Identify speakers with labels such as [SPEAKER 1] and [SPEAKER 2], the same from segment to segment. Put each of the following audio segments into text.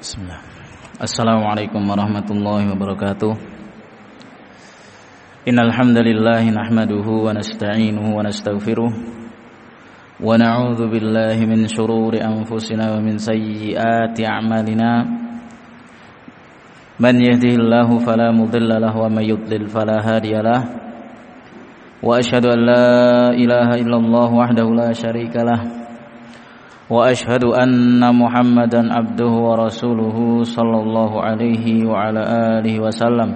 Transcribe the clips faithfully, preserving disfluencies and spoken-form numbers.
[SPEAKER 1] Bismillah. Assalamualaikum warahmatullahi wabarakatuh. Innal hamdalillah nahmaduhu wa nasta'inuhu wa nastaghfiruh wa na'udzu billahi min shururi anfusina wa min sayyiati a'malina. Man yahdihillahu fala mudilla lahu wa may yudlil fala hadiya lahu. Wa asyhadu an la ilaha illallah wahdahu la syarika lahu. Wa ashhadu anna Muhammadan abduhu wa rasuluhu sallallahu alaihi wa ala alihi wa sallam.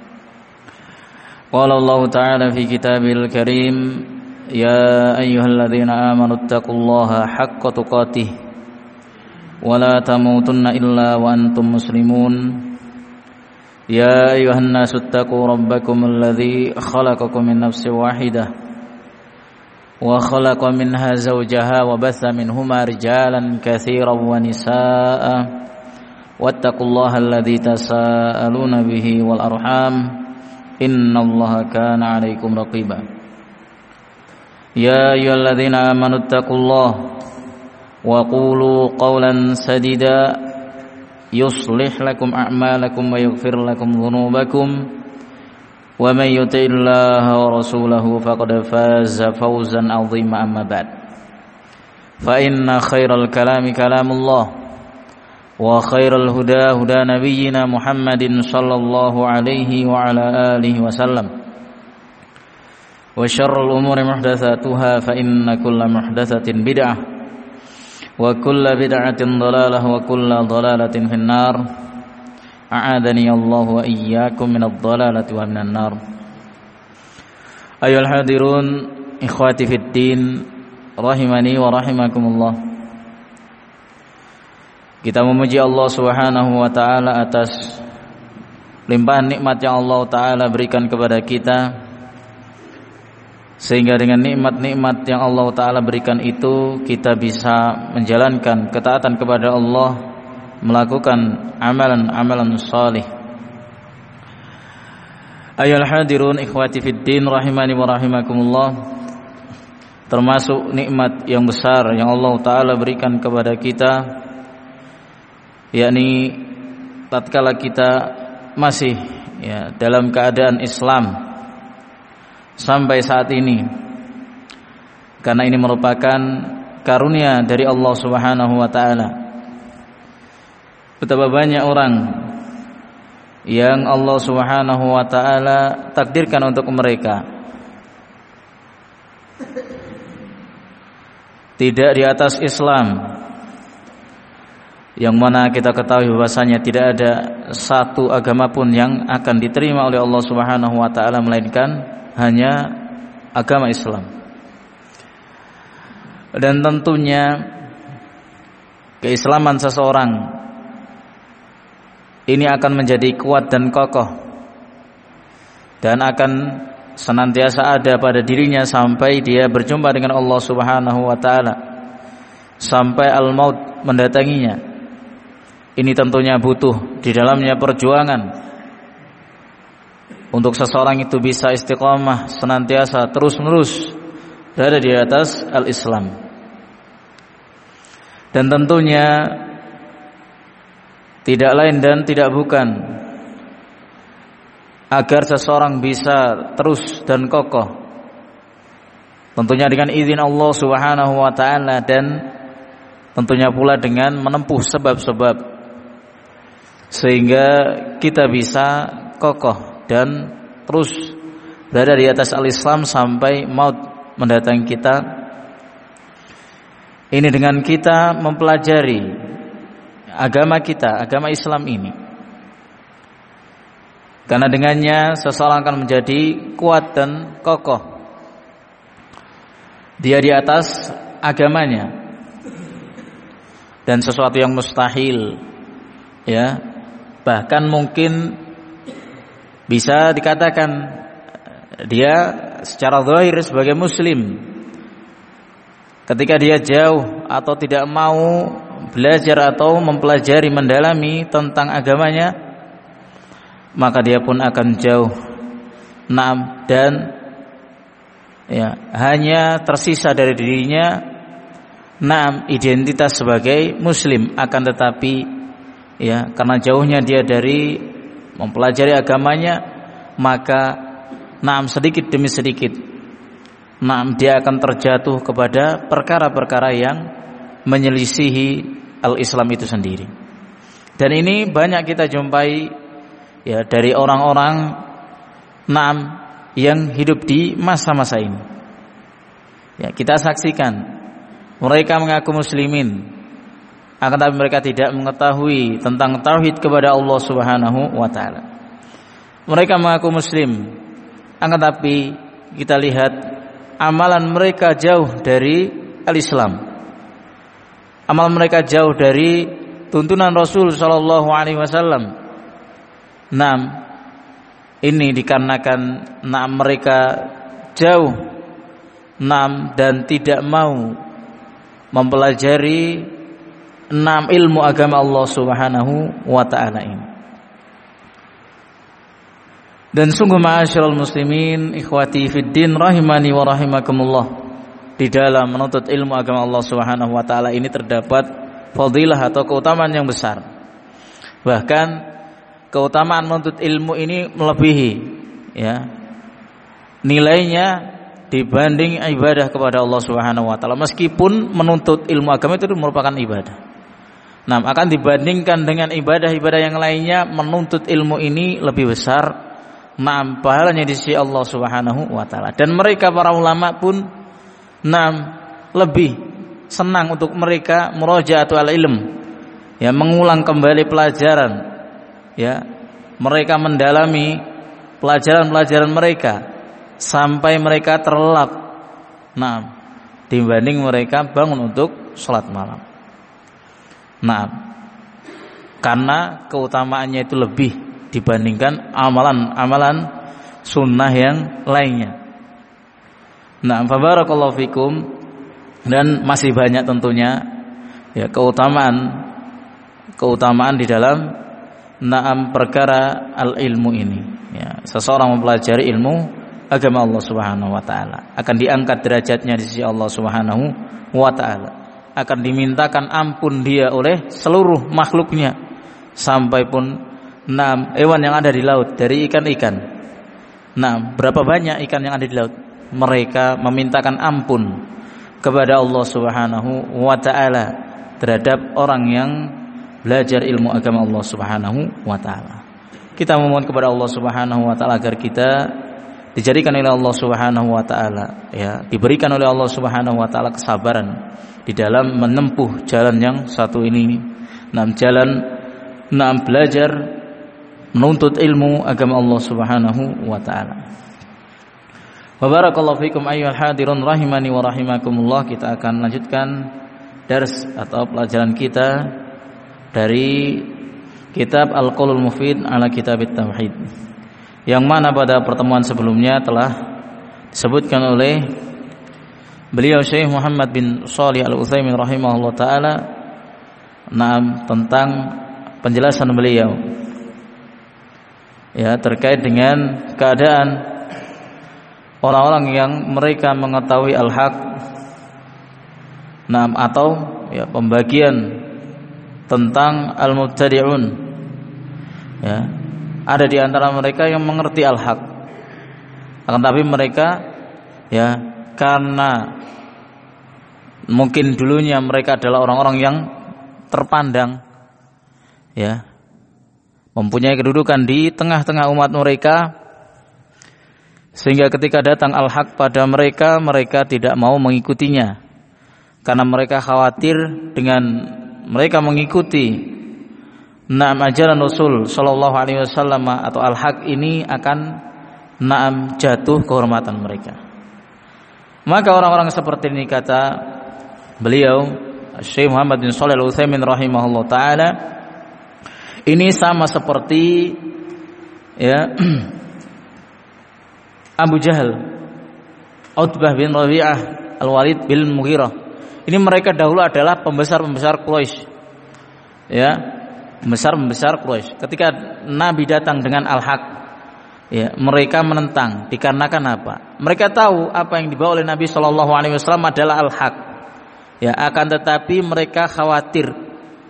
[SPEAKER 1] Qala Allah ta'ala fi kitabil karim, ya ayyuhalladzina amanu taqullaha haqqa tuqatih wa la tamutunna illa wa antum muslimun. Ya ayyuhan nasu taqu rabbakumul ladzi khalaqakum min nafsin wahidah wa khalaqa minha zawjaha wa batha minhuma rijalan katsiran wa nisaa'a wattaqullaha alladzi tasaaluna bihi wal arham innallaha kana 'alaikum raqiba. Ya ayyuhalladzina amanu taqullaha wa qulu qawlan sadida yuslih lakum a'malakum wa yaghfir lakum dhunubakum wa may yuti'illaha wa rasulahu faqad faza fawzan 'azima amma ba'd. Fa inna khairal kalami kalamullah wa khairal huda huda nabiyyina Muhammadin sallallahu alaihi wa ala alihi wasallam. Wa syarrul umuri muhdatsatuha fa inna kulla muhdatsatin bid'ah wa kulla bid'atin dhalalah wa kulla dhalalatin finnar. A'adani Allah wa iyyakum minadh dhalalati wa minan nar. Ayyuhal hadirun ikhwati fid din rahimani wa rahimakumullah. Kita memuji Allah Subhanahu wa taala atas limpahan nikmat yang Allah taala berikan kepada kita, sehingga dengan nikmat-nikmat yang Allah taala berikan itu kita bisa menjalankan ketaatan kepada Allah, melakukan amalan-amalan salih. Ayyuhal hadirun ikhwati fid din rahimani wa rahimakumullah. Termasuk nikmat yang besar yang Allah taala berikan kepada kita, yakni tatkala kita masih ya dalam keadaan Islam sampai saat ini, karena ini merupakan karunia dari Allah Subhanahu wa taala. Betapa banyak orang yang Allah Subhanahu wa taala takdirkan untuk mereka tidak di atas Islam, yang mana kita ketahui bahwasanya tidak ada satu agama pun yang akan diterima oleh Allah Subhanahu wa taala melainkan hanya agama Islam. Dan tentunya keislaman seseorang ini akan menjadi kuat dan kokoh dan akan senantiasa ada pada dirinya sampai dia berjumpa dengan Allah Subhanahu wa taala, sampai al-maut mendatanginya. Ini tentunya butuh di dalamnya perjuangan untuk seseorang itu bisa istiqamah senantiasa terus-menerus berada di atas al-Islam. Dan tentunya tidak lain dan tidak bukan agar seseorang bisa terus dan kokoh, tentunya dengan izin Allah Subhanahu wa taala, dan tentunya pula dengan menempuh sebab-sebab sehingga kita bisa kokoh dan terus berada di atas al-Islam sampai maut mendatangi kita. Ini dengan kita mempelajari agama kita, agama Islam ini, karena dengannya seseorang akan menjadi kuat dan kokoh dia di atas agamanya. Dan sesuatu yang mustahil, ya, bahkan mungkin bisa dikatakan dia secara zahir sebagai muslim, ketika dia jauh atau tidak mau belajar atau mempelajari mendalami tentang agamanya, maka dia pun akan jauh. Naam, dan ya hanya tersisa dari dirinya naam identitas sebagai muslim, akan tetapi ya, karena jauhnya dia dari mempelajari agamanya, maka naam sedikit demi sedikit naam dia akan terjatuh kepada perkara-perkara yang menyelisihi al-Islam itu sendiri. Dan ini banyak kita jumpai ya dari orang-orang naam yang hidup di masa-masa ini. Ya, kita saksikan mereka mengaku muslimin, akan tapi mereka tidak mengetahui tentang tauhid kepada Allah Subhanahu wa taala. Mereka mengaku muslim, akan tapi kita lihat amalan mereka jauh dari al-Islam. Amal mereka jauh dari tuntunan Rasul sallallahu alaihi wasallam. Naam, ini dikarenakan naam mereka jauh naam dan tidak mau mempelajari enam ilmu agama Allah Subhanahu wa taala ini. Dan sungguh ma'asyiral muslimin, ikhwati fiddin rahimani wa rahimakumullah, di dalam menuntut ilmu agama Allah Subhanahu wa taala ini terdapat fadilah atau keutamaan yang besar. Bahkan keutamaan menuntut ilmu ini melebihi ya nilainya dibanding ibadah kepada Allah Subhanahu wa taala. Meskipun menuntut ilmu agama itu merupakan ibadah. Nah, akan dibandingkan dengan ibadah-ibadah yang lainnya, menuntut ilmu ini lebih besar nah pahalanya di sisi Allah Subhanahu wa taala. Dan mereka para ulama pun nah lebih senang untuk mereka murajaatul ilm, ya, mengulang kembali pelajaran, ya, mereka mendalami pelajaran-pelajaran mereka sampai mereka terlelap, nah, dibanding mereka bangun untuk sholat malam. Nah, karena keutamaannya itu lebih dibandingkan amalan-amalan sunnah yang lainnya. Nah, barakallahu fikum. Dan masih banyak tentunya ya keutamaan keutamaan di dalam naam perkara al-ilmu ini. Ya, seseorang mempelajari ilmu agama Allah Subhanahu wa taala akan diangkat derajatnya di sisi Allah Subhanahu wa taala, akan dimintakan ampun dia oleh seluruh makhluknya, sampai pun naam hewan yang ada di laut, dari ikan-ikan. Nah, berapa banyak ikan yang ada di laut, mereka memintakan ampun kepada Allah Subhanahu wa taala terhadap orang yang belajar ilmu agama Allah Subhanahu wa taala. Kita memohon kepada Allah Subhanahu wa taala agar kita dijadikan oleh Allah Subhanahu wa taala, ya, diberikan oleh Allah Subhanahu wa taala kesabaran di dalam menempuh jalan yang satu ini, enam jalan enam belajar menuntut ilmu agama Allah Subhanahu wa taala. Wa barakallahu fikum ayyuhal hadirun rahimani wa rahimakumullah. Kita akan lanjutkan dars atau pelajaran kita dari kitab Al-Qaulul Mufid ala Kitabit Tauhid, yang mana pada pertemuan sebelumnya telah disebutkan oleh beliau Syekh Muhammad bin Shalih Al-Utsaimin rahimahullah taala nah, tentang penjelasan beliau ya terkait dengan keadaan orang-orang yang mereka mengetahui al-haq, nah, atau ya pembagian tentang al-mubtadi'un, ya, ada di antara mereka yang mengerti al-haq, akan tapi mereka ya karena mungkin dulunya mereka adalah orang-orang yang terpandang, ya, mempunyai kedudukan di tengah-tengah umat mereka, sehingga ketika datang al-haq pada mereka, mereka tidak mau mengikutinya, karena mereka khawatir dengan mereka mengikuti naam ajaran Rasul sallallahu alaihi wasallam atau al-haq ini akan naam jatuh kehormatan mereka. Maka orang-orang seperti ini, kata beliau Syekh Muhammad bin Shalih Al-Utsaimin rahimahullah taala, ini sama seperti ya Abu Jahal, Utbah bin Rabi'ah, Al-Walid bin Mughirah. Ini mereka dahulu adalah pembesar-pembesar Quraisy. Ya, pembesar-pembesar Quraisy. Ketika Nabi datang dengan al-haq, ya, mereka menentang dikarenakan apa? Mereka tahu apa yang dibawa oleh Nabi sallallahu alaihi wasallam adalah al-haq. Ya, akan tetapi mereka khawatir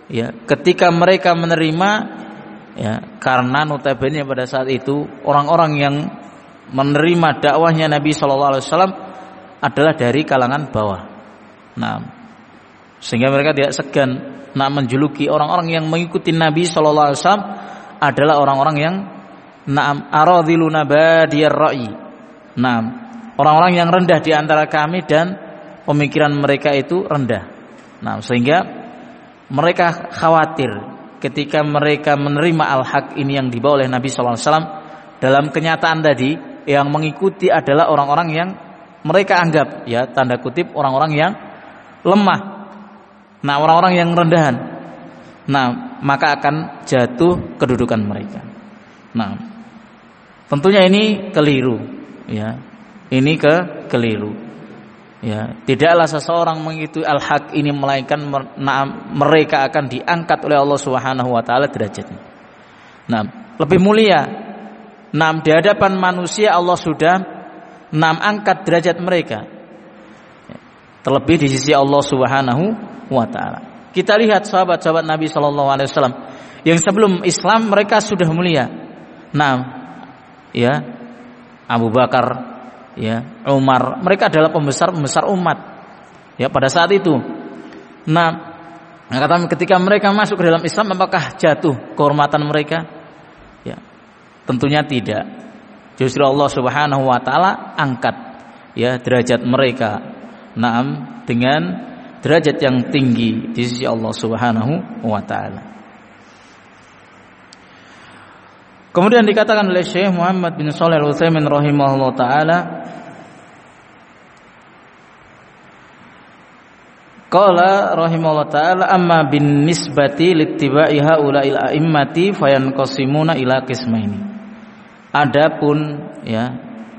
[SPEAKER 1] ya, ketika mereka menerima, ya, karena notabene pada saat itu orang-orang yang menerima dakwahnya Nabi Shallallahu Alaihi Wasallam adalah dari kalangan bawah. Nah, sehingga mereka tidak segan nak menjuluki orang-orang yang mengikuti Nabi Shallallahu Alaihi Wasallam adalah orang-orang yang na'am aradhiluna badiyar ra'i. Nah, orang-orang yang rendah di antara kami dan pemikiran mereka itu rendah. Nah, sehingga mereka khawatir ketika mereka menerima al-haq ini yang dibawa oleh Nabi Shallallahu Alaihi Wasallam, dalam kenyataan tadi yang mengikuti adalah orang-orang yang mereka anggap, ya, tanda kutip, orang-orang yang lemah. Nah, orang-orang yang rendahan. Nah, maka akan jatuh kedudukan mereka. Nah, tentunya ini keliru, ya. Ini ke keliru. Ya, tidaklah seseorang mengikuti al-haq ini melainkan mereka akan diangkat oleh Allah Subhanahu wa taala derajatnya. Nah, lebih mulia. Nah, di hadapan manusia Allah sudah enam angkat derajat mereka. Terlebih di sisi Allah Subhanahu wa taala. Kita lihat sahabat-sahabat Nabi Shallallahu Alaihi Wasallam yang sebelum Islam mereka sudah mulia. Nah, ya, Abu Bakar, ya, Umar, mereka adalah pembesar-pembesar umat, ya, pada saat itu. Nah, kata ketika mereka masuk ke dalam Islam, apakah jatuh kehormatan mereka? Ya, tentunya tidak. Justru Allah Subhanahu wa taala angkat, ya, derajat mereka, naam, dengan derajat yang tinggi di sisi Allah Subhanahu wa taala. Kemudian dikatakan oleh Syekh Muhammad bin Shalih Al-Utsaimin rahimahullah taala, qala rahimahullah taala, amma bin nisbati littiba'i haula'il a'immati fayanqasimuna ila qismaini. Adapun, ya,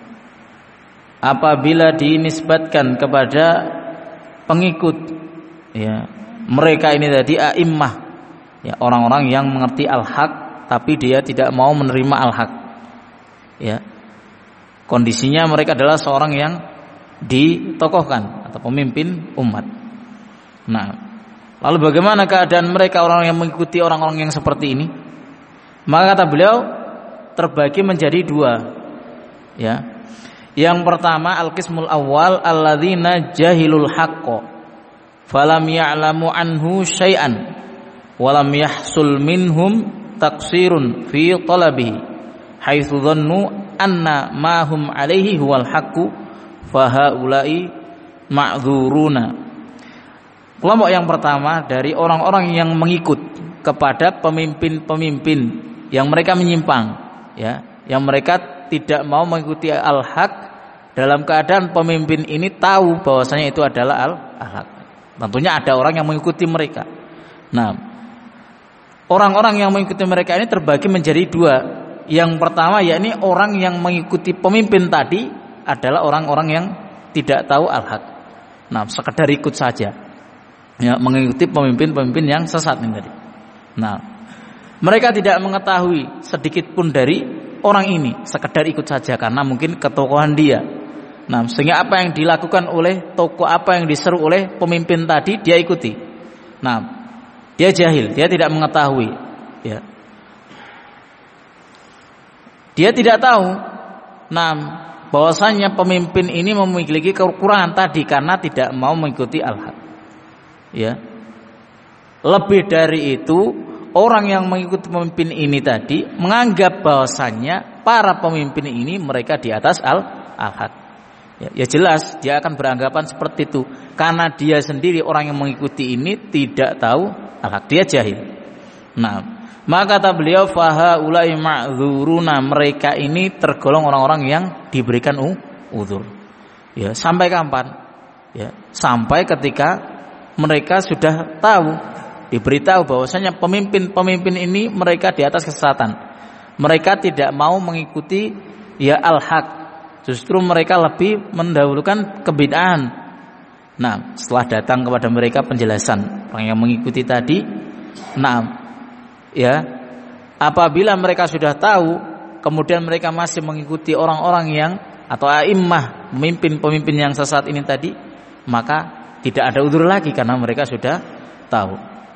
[SPEAKER 1] apabila dinisbatkan kepada pengikut, ya, mereka ini tadi a'immah, ya, orang-orang yang mengerti al-haq tapi dia tidak mau menerima al-haq, ya, kondisinya mereka adalah seorang yang ditokohkan atau pemimpin umat. Nah, lalu bagaimana keadaan mereka orang yang mengikuti orang-orang yang seperti ini? Maka kata beliau terbagi menjadi dua, ya. Yang pertama, al-qismul awwal alladzina jahilul haqqo falam ya'lamu anhu syai'an wa lam yahsul minhum taqsirun fi talabihi haitsu dhannu anna ma hum alaihi huwal haqqu fa haula'i ma'dzuruna. Kelompok yang pertama dari orang-orang yang mengikut kepada pemimpin-pemimpin yang mereka menyimpang, ya, yang mereka tidak mau mengikuti al-haq dalam keadaan pemimpin ini tahu bahwasanya itu adalah al-haq. Tentunya ada orang yang mengikuti mereka. Nah, orang-orang yang mengikuti mereka ini terbagi menjadi dua. Yang pertama, yakni orang yang mengikuti pemimpin tadi adalah orang-orang yang tidak tahu al-haq. Nah, sekedar ikut saja, ya, mengikuti pemimpin-pemimpin yang sesat ini tadi. Nah, mereka tidak mengetahui sedikit pun dari orang ini, sekedar ikut saja karena mungkin ketokohan dia. Nah, sehingga apa yang dilakukan oleh tokoh, apa yang diseru oleh pemimpin tadi dia ikuti. Nah, dia jahil, dia tidak mengetahui, ya. Dia tidak tahu, nah, bahwasanya pemimpin ini memiliki kekurangan tadi karena tidak mau mengikuti al-haq. Ya. Lebih dari itu, orang yang mengikuti pemimpin ini tadi menganggap bahwasannya para pemimpin ini mereka di atas al-haq. Ya, ya jelas dia akan beranggapan seperti itu karena dia sendiri orang yang mengikuti ini tidak tahu al-haq, dia jahil. Nah, maka kata beliau faha ulai ma'dzuruna, mereka ini tergolong orang-orang yang diberikan udzur. Ya, sampai kapan? Ya, sampai ketika mereka sudah tahu, diberitahu bahwasanya pemimpin-pemimpin ini mereka di atas kesesatan. Mereka tidak mau mengikuti, ya, al-haq. Justru mereka lebih mendahulukan kebid'ahan. Nah, setelah datang kepada mereka penjelasan orang yang mengikuti tadi, nah, ya, apabila mereka sudah tahu, kemudian mereka masih mengikuti orang-orang yang atau a'immah, pemimpin-pemimpin yang sesat ini tadi, maka tidak ada udzur lagi karena mereka sudah tahu.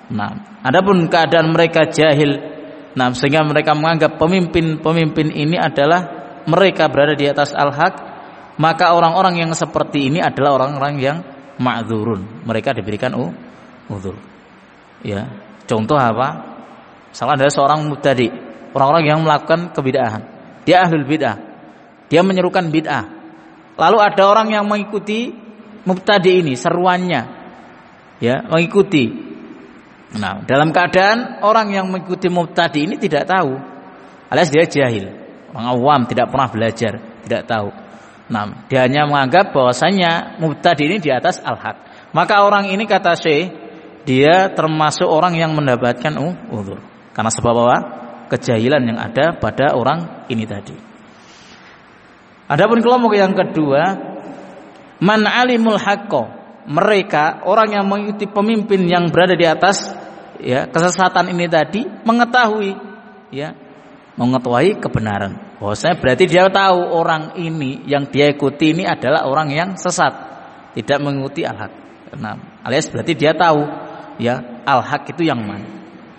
[SPEAKER 1] Nah, adapun keadaan mereka jahil, nah sehingga mereka menganggap pemimpin-pemimpin ini adalah mereka berada di atas al-haq, maka orang-orang yang seperti ini adalah orang-orang yang ma'dzurun. Mereka diberikan udzur. Ya, contoh apa? Misalnya ada seorang mubtadi, orang-orang yang melakukan kebid'ahan. Dia ahlul bid'ah. Dia menyerukan bid'ah. Lalu ada orang yang mengikuti mubtadi ini, seruannya. Ya, mengikuti. Nah, dalam keadaan orang yang mengikuti mubtadi ini tidak tahu, alias dia jahil, orang awam, tidak pernah belajar, tidak tahu. Nah, dia hanya menganggap bahwasanya mubtadi ini di atas al-haq. Maka orang ini, kata Syekh, dia termasuk orang yang mendapatkan udzur. Karena sebab apa? Kejahilan yang ada pada orang ini tadi. Adapun kelompok yang kedua, man alimul haqqo, mereka orang yang mengikuti pemimpin yang berada di atas ya kesesatan ini tadi, mengetahui ya mengetahui kebenaran. Bahwasanya berarti dia tahu orang ini yang dia ikuti ini adalah orang yang sesat, tidak mengikuti al-haq. Nah, alias berarti dia tahu ya al-haq itu yang mana.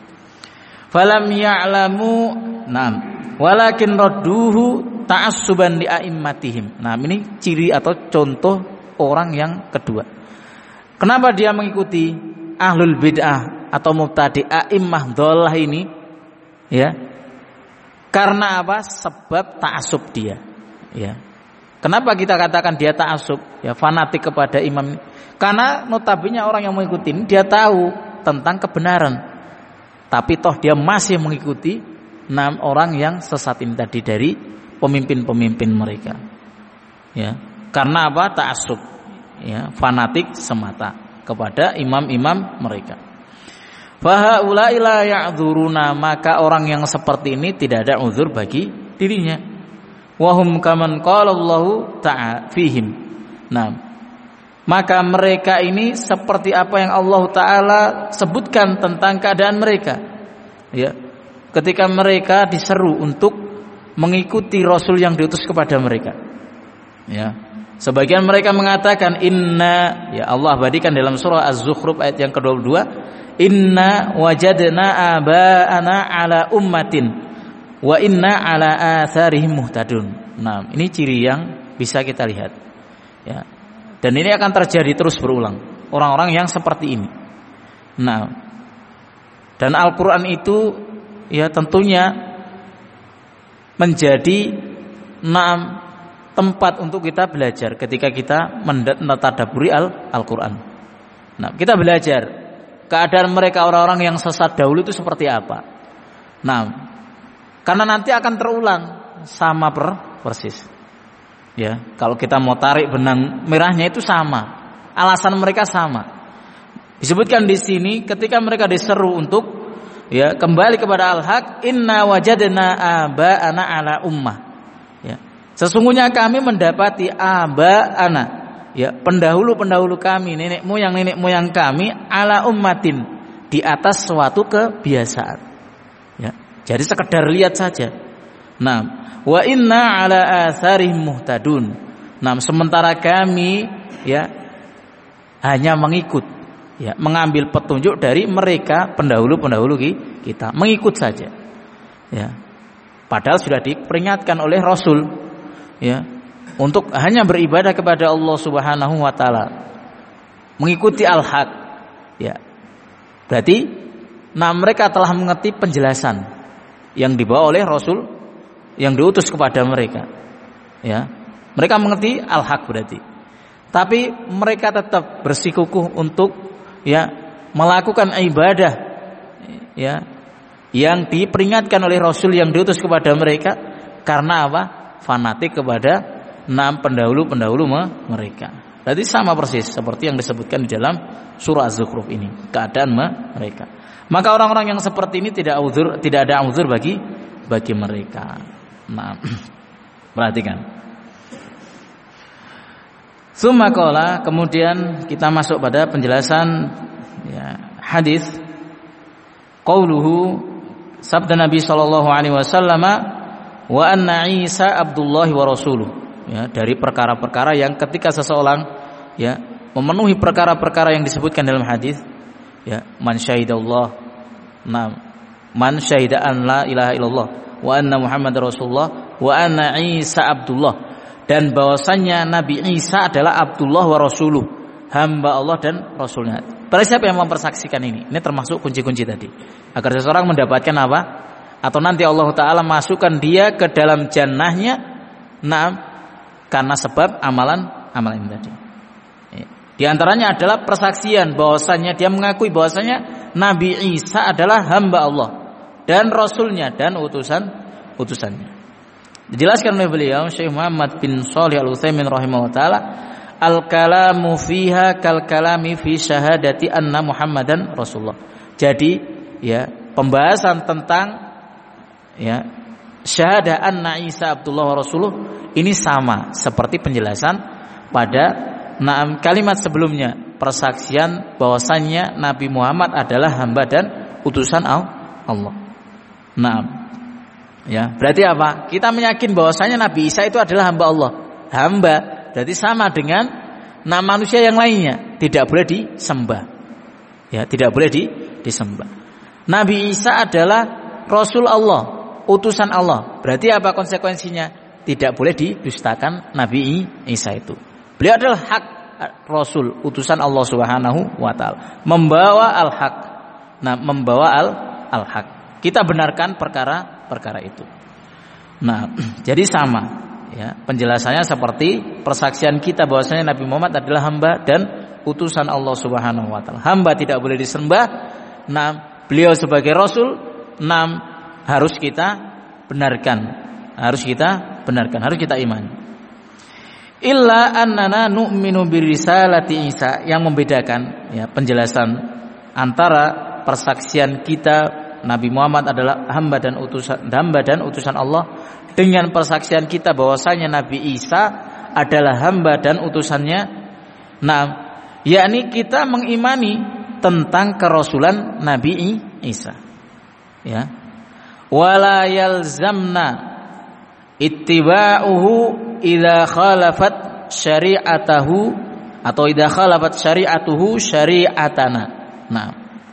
[SPEAKER 1] Falam ya'lamu nam walakin radduhu ta'assuban li a'immatihim. Nah, ini ciri atau contoh orang yang kedua. Kenapa dia mengikuti ahlul bid'ah atau mubtadi a'immah dhalah ini? Ya. Karena apa? Sebab ta'assub dia. Ya. Kenapa kita katakan dia ta'assub? Ya, fanatik kepada imam. Karena notabene orang yang mengikuti ini dia tahu tentang kebenaran. Tapi toh dia masih mengikuti enam orang yang sesat ini tadi dari pemimpin-pemimpin mereka. Ya. Karena apa? Ta'assub. Ya, fanatik semata kepada imam-imam mereka. Fa haula'i la ya'dzuruna, maka orang yang seperti ini tidak ada uzur bagi dirinya. Wa hum kaman qala Allahu ta'ala fihim. Nah, maka mereka ini seperti apa yang Allah Ta'ala sebutkan tentang keadaan mereka. Ya, ketika mereka diseru untuk mengikuti Rasul yang diutus kepada mereka. Ya. Sebagian mereka mengatakan inna, ya Allah abadikan dalam surah Az-Zukhruf ayat yang kedua puluh dua, inna wajadna aba'ana ala ummatin wa inna ala atharihim muhtadun. Nah, ini ciri yang bisa kita lihat. Ya. Dan ini akan terjadi terus berulang. Orang-orang yang seperti ini. Nah, dan Al-Qur'an itu ya tentunya menjadi enam tempat untuk kita belajar ketika kita mentadabburi Al-Qur'an. Nah, kita belajar keadaan mereka orang-orang yang sesat dahulu itu seperti apa. Nah, karena nanti akan terulang sama per, persis. Ya, kalau kita mau tarik benang merahnya itu sama. Alasan mereka sama. Disebutkan di sini ketika mereka diseru untuk ya kembali kepada al-haq, inna wajadna aba'ana ala ummah. Sesungguhnya kami mendapati aba'ana, ya pendahulu-pendahulu kami, nenek moyang nenek moyang kami ala ummatin, di atas suatu kebiasaan. Ya, jadi sekedar lihat saja. Nah, wa inna ala atharihim muhtadun. Nah, sementara kami ya hanya mengikut, ya mengambil petunjuk dari mereka pendahulu-pendahulu kita, mengikut saja. Ya, padahal sudah diperingatkan oleh Rasul. Ya, untuk hanya beribadah kepada Allah Subhanahu wa taala, mengikuti al-haq. Ya. Berarti nah mereka telah mengerti penjelasan yang dibawa oleh Rasul yang diutus kepada mereka. Ya. Mereka mengerti al-haq berarti. Tapi mereka tetap bersikukuh untuk ya melakukan ibadah ya yang diperingatkan oleh Rasul yang diutus kepada mereka. Karena apa? Fanatik kepada enam pendahulu-pendahulu mereka. Jadi sama persis seperti yang disebutkan di dalam surah Az-Zukhruf ini, keadaan mereka. Maka orang-orang yang seperti ini tidak uzur, tidak ada uzur bagi bagi mereka. Nah, perhatikan. Summa qala, kemudian kita masuk pada penjelasan ya, hadis qauluhu, sabda Nabi sallallahu alaihi wasallam, wa anna Isa Abdullah wa rasuluh. Ya, dari perkara-perkara yang ketika seseorang ya memenuhi perkara-perkara yang disebutkan dalam hadis, Ya, man syahidallah, nah, man syahida an la ilaha illallah wa anna Muhammadar Rasulullah wa anna Isa Abdullah, dan bahwasannya Nabi Isa adalah Abdullah wa Rasuluh, hamba Allah dan Rasulnya. Para siapa yang mempersaksikan ini? Ini termasuk kunci-kunci tadi. Agar seseorang mendapatkan apa? Atau nanti Allah Ta'ala masukkan dia ke dalam jannahnya, nah, karena sebab amalan-amalan ini tadi. Di antaranya adalah persaksian bahwasanya dia mengakui bahwasanya Nabi Isa adalah hamba Allah dan Rasulnya dan utusan utusannya. Dijelaskan oleh beliau Syekh Muhammad bin Shalih Al-Utsaimin rahimahullah taala, al-kalamu fiha kal kalami fi syahadati anna Muhammadan Rasulullah. Jadi ya, pembahasan tentang ya syahadah anna Isa Abdullah wa Rasuluh ini sama seperti penjelasan pada nah, kalimat sebelumnya, persaksian bahwasannya Nabi Muhammad adalah hamba dan utusan Allah. Nah, ya, berarti apa? Kita meyakin bahwasannya Nabi Isa itu adalah hamba Allah. Hamba berarti sama dengan nah manusia yang lainnya, tidak boleh disembah. Ya, tidak boleh di, disembah. Nabi Isa adalah Rasul Allah, utusan Allah. Berarti apa konsekuensinya? Tidak boleh didustakan Nabi Isa itu. Beliau adalah hak Rasul, utusan Allah Subhanahu wa taala, membawa al-haq. Nah, membawa al al-haq. Kita benarkan perkara-perkara itu. Nah, jadi sama ya, penjelasannya seperti persaksian kita bahwasanya Nabi Muhammad adalah hamba dan utusan Allah Subhanahu wa taala. Hamba tidak boleh disembah. Nah, beliau sebagai Rasul, nah, harus kita benarkan. Harus kita benarkan, harus kita imani. Illa annana nu'minu birisalati Isa, yang membedakan ya penjelasan antara persaksian kita Nabi Muhammad adalah hamba dan utusan hamba dan utusan Allah dengan persaksian kita bahwasanya Nabi Isa adalah hamba dan utusannya. Nah, yakni kita mengimani tentang kerasulan Nabi Isa. Ya. Wala yalzamna ittiba'uhu idza khalafat syari'atahu atau idza khalafat syari'atuhu syari'atana. Nah,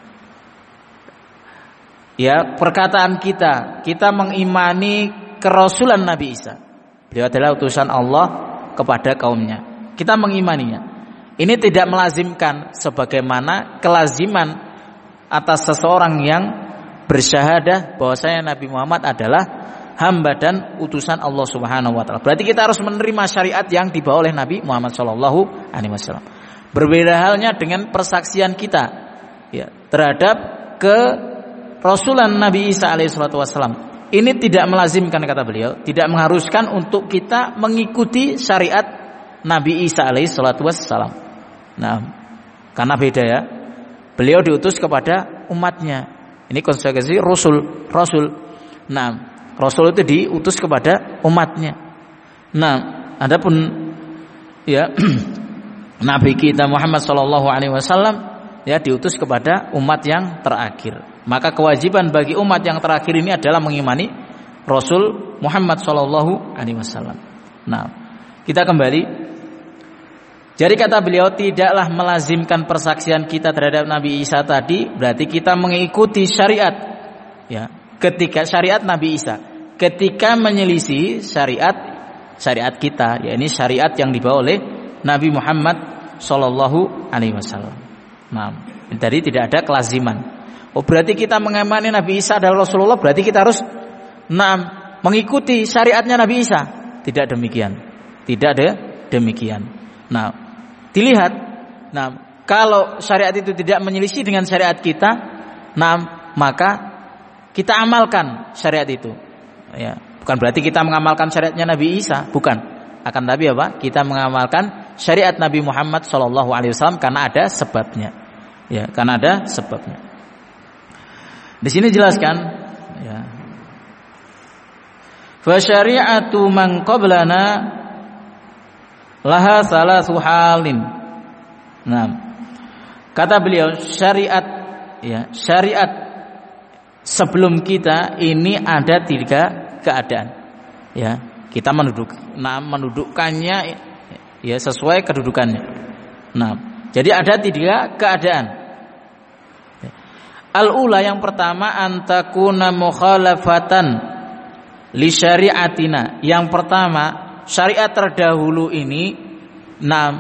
[SPEAKER 1] ya, perkataan kita, kita mengimani kerasulan Nabi Isa. Beliau adalah utusan Allah kepada kaumnya. Kita mengimaninya. Ini tidak melazimkan sebagaimana kelaziman atas seseorang yang bersyahadah bahwasanya Nabi Muhammad adalah hamba dan utusan Allah Subhanahu wa taala. Berarti kita harus menerima syariat yang dibawa oleh Nabi Muhammad sallallahu alaihi wasallam. Berbeda halnya dengan persaksian kita ya terhadap ke Rasulan Nabi Isa alaihi salatu wasallam. Ini tidak melazimkan, kata beliau, tidak mengharuskan untuk kita mengikuti syariat Nabi Isa alaihi salatu wasallam. Nah, karena beda ya. Beliau diutus kepada umatnya. Ini konsekuensi Rasul, Rasul. Nah, Rasul itu diutus kepada umatnya. Nah, adapun ya Nabi kita Muhammad sallallahu alaihi wasallam ya diutus kepada umat yang terakhir. Maka kewajiban bagi umat yang terakhir ini adalah mengimani Rasul Muhammad sallallahu alaihi wasallam. Nah, kita kembali. Jadi kata beliau, tidaklah melazimkan persaksian kita terhadap Nabi Isa tadi berarti kita mengikuti syariat ya. Ketika syariat Nabi Isa, ketika menyelisih syariat syariat kita, yakni syariat yang dibawa oleh Nabi Muhammad sallallahu alaihi wasallam. Nah, jadi tidak ada kelaziman. Oh, berarti kita mengimani Nabi Isa adalah Rasulullah, berarti kita harus nah, mengikuti syariatnya Nabi Isa. Tidak demikian. Tidak ada demikian. Nah, dilihat. Nah, kalau syariat itu tidak menyelisih dengan syariat kita, nah, maka kita amalkan syariat itu. Ya, bukan berarti kita mengamalkan syariatnya Nabi Isa, bukan. Akan tapi apa? Kita mengamalkan syariat Nabi Muhammad sallallahu alaihi wasallam karena ada sebabnya. Ya, karena ada sebabnya. Di sini jelaskan ya. Fa syari'atu man qablana laha salasu halin. Nah, kata beliau, syariat ya, syariat sebelum kita ini ada tiga keadaan. Ya, kita menduduk, nah, mendudukkannya ya sesuai kedudukannya. Nah, jadi ada tiga keadaan. Al-ula yang pertama antakuna mukhalafatan li syariatina. Yang pertama, syariat terdahulu ini nah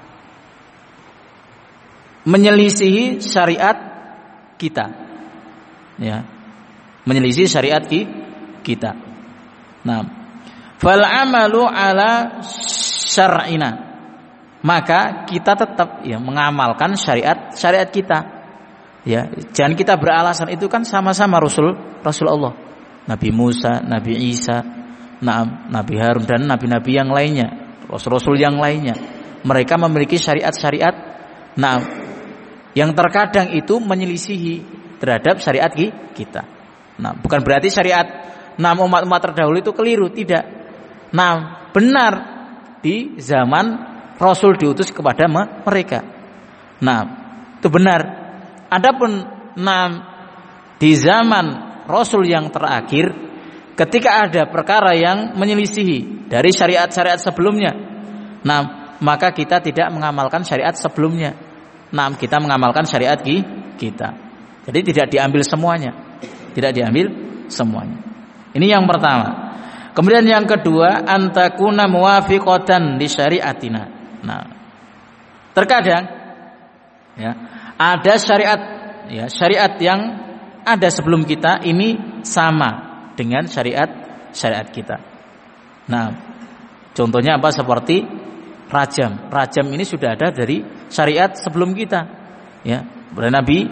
[SPEAKER 1] menyelisihi syariat kita. Ya. Menyelisihi syariat kita. Nah, fal amalu ala syar'ina. Maka kita tetap ya mengamalkan syariat syariat kita. Ya, jangan kita beralasan itu kan sama-sama Rasul Rasulullah. Nabi Musa, Nabi Isa, Nabi Harun dan nabi-nabi yang lainnya, rasul-rasul yang lainnya. Mereka memiliki syariat-syariat nah yang terkadang itu menyelisihi terhadap syariat kita. Nah, bukan berarti syariat nah umat-umat terdahulu itu keliru, tidak. Nah, benar di zaman Rasul diutus kepada mereka. Nah, itu benar. Adapun nah di zaman Rasul yang terakhir, ketika ada perkara yang menyelisihi dari syariat-syariat sebelumnya, nah maka kita tidak mengamalkan syariat sebelumnya. Nah, kita mengamalkan syariat kita. Jadi tidak diambil semuanya, tidak diambil semuanya. Ini yang pertama. Kemudian yang kedua, antakuna muwafiqatan li syariatina. Nah, terkadang ya ada syariat ya syariat yang ada sebelum kita ini sama dengan syariat syariat kita. Nah, contohnya apa? Seperti rajam. Rajam ini sudah ada dari syariat sebelum kita. Ya, pada Nabi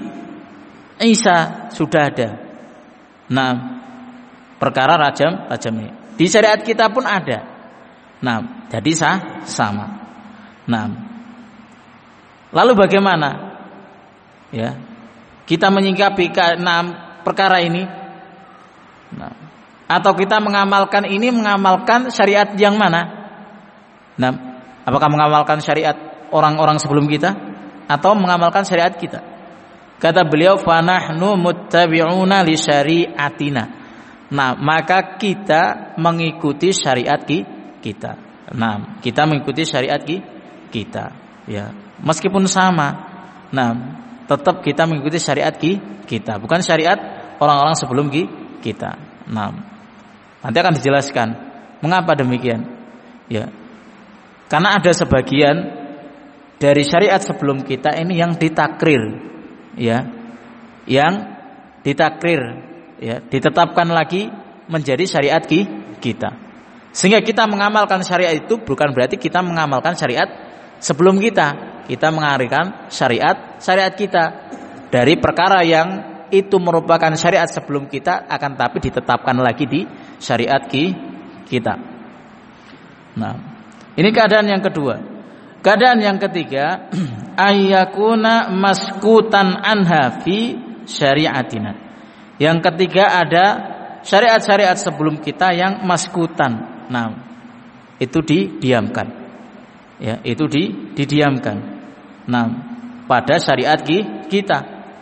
[SPEAKER 1] Isa sudah ada. Nah, perkara rajam, rajam ini di syariat kita pun ada. Nah, jadi sah sama. Nah, lalu bagaimana? Ya, kita menyikapi enam perkara ini. Nah, atau kita mengamalkan ini mengamalkan syariat yang mana? Nah, apakah mengamalkan syariat orang-orang sebelum kita atau mengamalkan syariat kita? Kata beliau, fanahnu muttabi'una li syariatina. Nah, maka kita mengikuti syariat kita. Nah, kita mengikuti syariat kita. Ya, meskipun sama. Nah, tetap kita mengikuti syariat kita, bukan syariat orang-orang sebelum kita. Nah, nanti akan dijelaskan mengapa demikian. Ya, karena ada sebagian dari syariat sebelum kita ini yang ditakrir, ya, yang ditakrir, ya, ditetapkan lagi menjadi syariat kita. Sehingga kita mengamalkan syariat itu bukan berarti kita mengamalkan syariat sebelum kita. Kita mengamalkan syariat syariat kita dari perkara yang itu merupakan syariat sebelum kita, akan tapi ditetapkan lagi di syariat kita. Nah, ini keadaan yang kedua. Keadaan yang ketiga, ayyakuna maskutan anha fi syariatina. Yang ketiga ada syariat-syariat sebelum kita yang maskutan. Nah, itu didiamkan. Ya, itu di, didiamkan. Nah, pada syariat kita.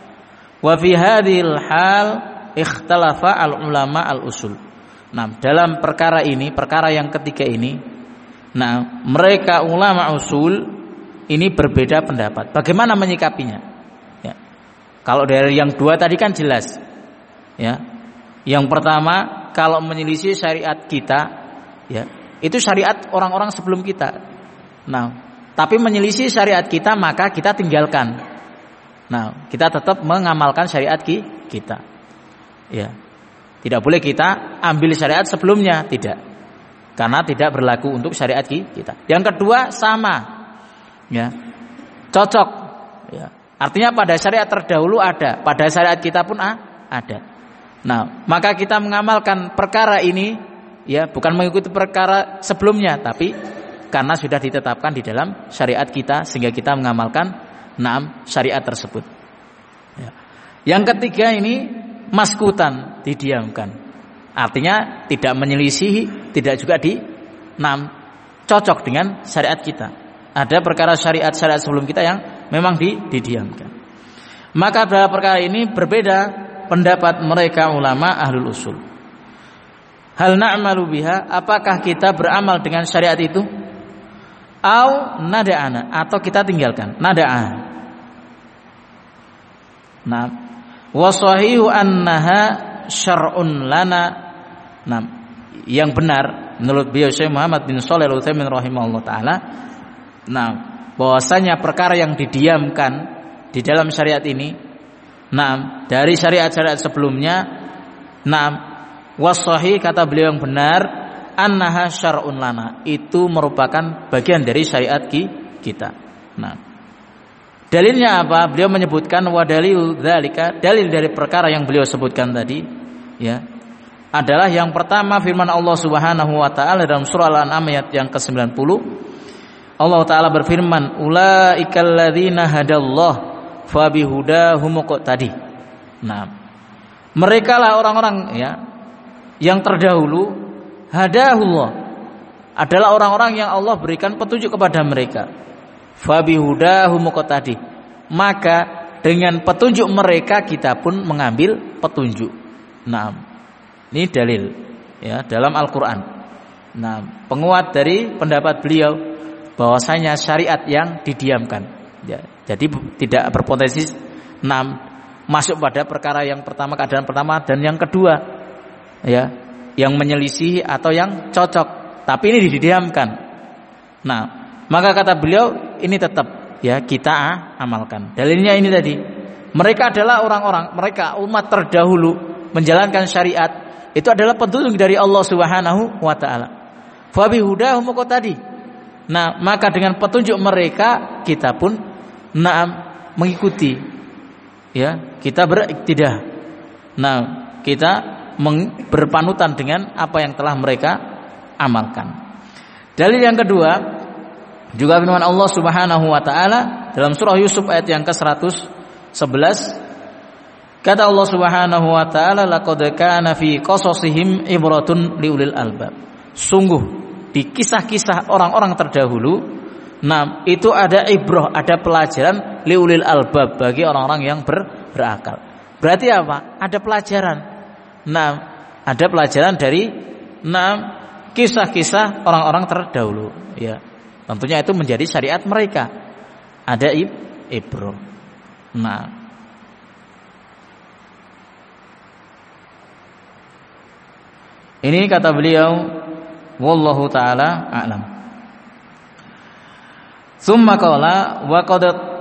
[SPEAKER 1] Wa fi hadhil hal ikhtalafa al ulama al usul. Nah, dalam perkara ini, perkara yang ketiga ini, nah, mereka ulama usul ini berbeda pendapat. Bagaimana menyikapinya? Ya. Kalau dari yang dua tadi kan jelas. Ya. Yang pertama, kalau menyelisih syariat kita, ya, itu syariat orang-orang sebelum kita. Nah, tapi menyelisih syariat kita maka kita tinggalkan. Nah, kita tetap mengamalkan syariat kita. Ya. Tidak boleh kita ambil syariat sebelumnya, tidak. Karena tidak berlaku untuk syariat kita. Yang kedua sama. Ya. Cocok. Ya. Artinya pada syariat terdahulu ada, pada syariat kita pun ada. Nah, maka kita mengamalkan perkara ini ya, bukan mengikuti perkara sebelumnya, tapi karena sudah ditetapkan di dalam syariat kita sehingga kita mengamalkan enam syariat tersebut. Ya. Yang ketiga ini maskutan, didiamkan. Artinya tidak menyelisihi, tidak juga di enam cocok dengan syariat kita. Ada perkara syariat-syariat sebelum kita yang memang di, didiamkan. Maka dalam perkara ini berbeda pendapat mereka ulama ahlul usul. Hal na'malu biha, apakah kita beramal dengan syariat itu? Au nada'ana, atau kita tinggalkan. Nada'ana. Nah, Wa sahihu annaha syar'un lana. Nah, yang benar menurut beliau Syekh Muhammad bin Shalih Al-Utsaimin rahimahullah taala, nah, bahwasanya perkara yang didiamkan di dalam syariat ini, nah, dari syariat-syariat sebelumnya, nah, was-sahih kata beliau yang benar, annaha syar'un lana, itu merupakan bagian dari syariat kita. Nah, dalilnya apa? Beliau menyebutkan wa dalil dzalika, dalil dari perkara yang beliau sebutkan tadi, ya, adalah yang pertama firman Allah Subhanahu wa taala dalam surah Al-An'am ayat yang ke sembilan puluh. Allah taala berfirman, ulaikal ladzina hadallah fabihudahum muqtadi. Nah, merekalah orang-orang, ya, yang terdahulu hadahullah, adalah orang-orang yang Allah berikan petunjuk kepada mereka. Fabihudahum muqtadi, maka dengan petunjuk mereka kita pun mengambil petunjuk. Nah, ini dalil, ya, dalam Al-Qur'an. Nah, penguat dari pendapat beliau bahwasanya syariat yang didiamkan, ya, jadi tidak berpotensi enam masuk pada perkara yang pertama, keadaan pertama dan yang kedua, ya, yang menyelisih atau yang cocok, tapi ini didiamkan. Nah, maka kata beliau ini tetap, ya, kita amalkan. Dalilnya ini tadi, mereka adalah orang-orang, mereka umat terdahulu menjalankan syariat, itu adalah petunjuk dari Allah Subhanahu wa taala. Fa bihudahum muqtadi. Nah, maka dengan petunjuk mereka kita pun na'am mengikuti, ya, kita beriktidah. Nah, kita berpanutan dengan apa yang telah mereka amalkan. Dalil yang kedua juga firman Allah Subhanahu wa taala dalam surah Yusuf ayat yang ke seratus sebelas. Kata Allah Subhanahu wa taala, laqad kana fi qasasihim ibratun liulil albab. Sungguh di kisah-kisah orang-orang terdahulu, nah, itu ada ibrah, ada pelajaran liulil albab, bagi orang-orang yang ber, berakal. Berarti apa? Ada pelajaran. Nah, ada pelajaran dari nah kisah-kisah orang-orang terdahulu, ya. Tentunya itu menjadi syariat mereka. Ada ib, ibrah. Nah, ini kata beliau, wallahu taala a'lam. Tsumma qala wa qad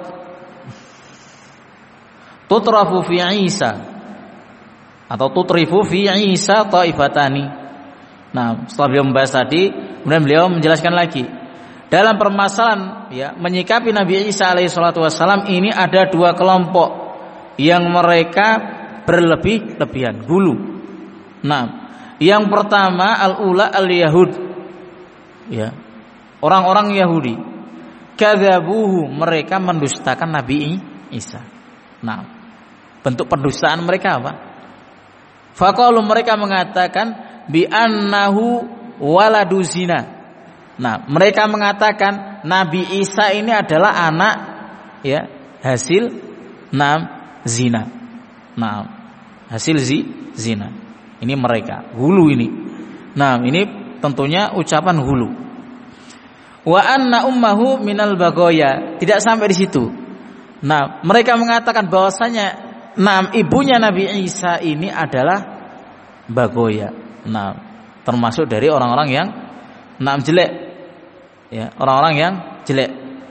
[SPEAKER 1] tutrafu fi Isa atau tutrifu fi Isa taifatani. Nah, setelah beliau membahas tadi, kemudian beliau menjelaskan lagi dalam permasalahan, ya, menyikapi Nabi Isa alaihi salatu wassalam ini ada dua kelompok yang mereka berlebih-lebihan, hulu. Nah, yang pertama al-ula al-yahud, ya, orang-orang Yahudi, kadzabuhu, mereka mendustakan Nabi Isa. Nah, bentuk pendustaan mereka apa? Faqalu, mereka mengatakan bi annahu waladu zina. Nah, mereka mengatakan Nabi Isa ini adalah anak, ya, hasil nam zina. Nah, hasil zi, zina. Ini mereka hulu ini. Nah, ini tentunya ucapan hulu. Wa anna ummahu minal bagoya. Tidak sampai di situ. Nah, mereka mengatakan bahwasanya nah, ibunya Nabi Isa ini adalah bagoya. Nah, termasuk dari orang-orang yang nah, jelek, ya, orang-orang yang jelek.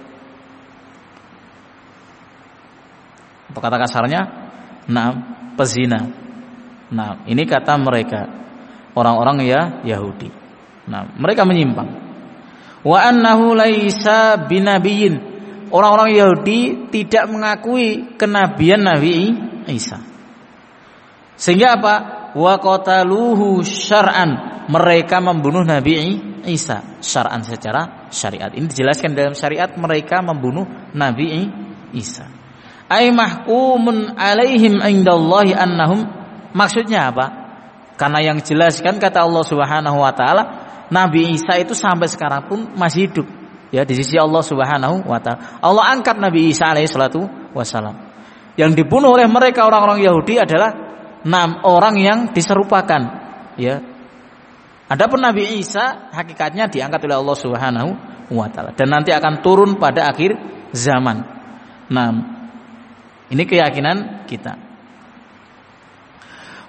[SPEAKER 1] Atau kata kasarnya, nah, pezina. Nah, ini kata mereka, orang-orang ya Yahudi. Nah, mereka menyimpang. Wa annahu laisa binabiyyin. Orang-orang Yahudi tidak mengakui kenabian Nabi Isa. Sehingga apa? Wa qataluhu syar'an. Mereka membunuh Nabi Isa syar'an, secara syariat. Ini dijelaskan dalam syariat, mereka membunuh Nabi Isa. Ai mahkumun alaihim indallahi annahum. Maksudnya apa? Karena yang jelaskan kata Allah Subhanahu wa taala, Nabi Isa itu sampai sekarang pun masih hidup, ya, di sisi Allah Subhanahu wa taala. Allah angkat Nabi Isa alaihi salatu wasalam. Yang dibunuh oleh mereka orang-orang Yahudi adalah enam orang yang diserupakan, ya. Adapun Nabi Isa hakikatnya diangkat oleh Allah Subhanahu wa taala dan nanti akan turun pada akhir zaman. Nah, ini keyakinan kita.